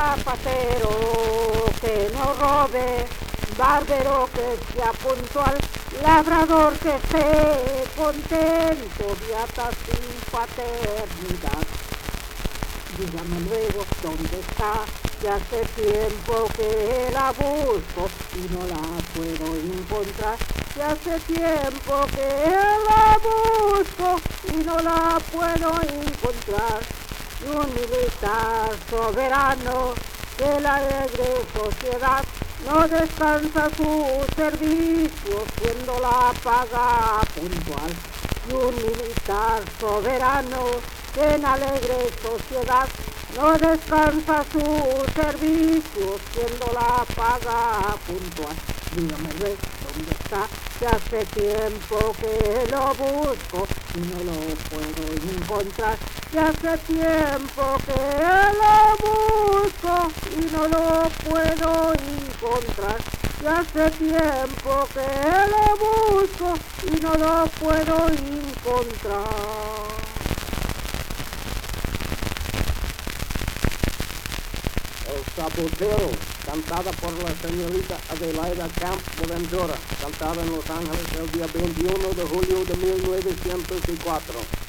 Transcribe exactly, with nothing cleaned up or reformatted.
zapatero que no robe, barbero que sea puntual, labrador que esté contento, beata sin paternidad. Dígame luego dónde está, ya hace tiempo que la busco y no la puedo encontrar. Ya hace tiempo que la busco y no la puedo encontrar. Y un militar soberano de la alegre sociedad no descansa su servicio siendo la paga puntual. Y un militar soberano de la alegre sociedad no descansa su servicio siendo la paga puntual. Dígame luego dónde está, que hace tiempo que lo busco y no lo puedo encontrar. Ya hace tiempo que lo busco y no lo puedo encontrar. Ya hace tiempo que lo busco y no lo puedo encontrar. El Sabotero, cantada por la señorita Adelaida Camp Bonaventura, cantada en Los Ángeles el día veintiuno de julio de mil novecientos cuatro.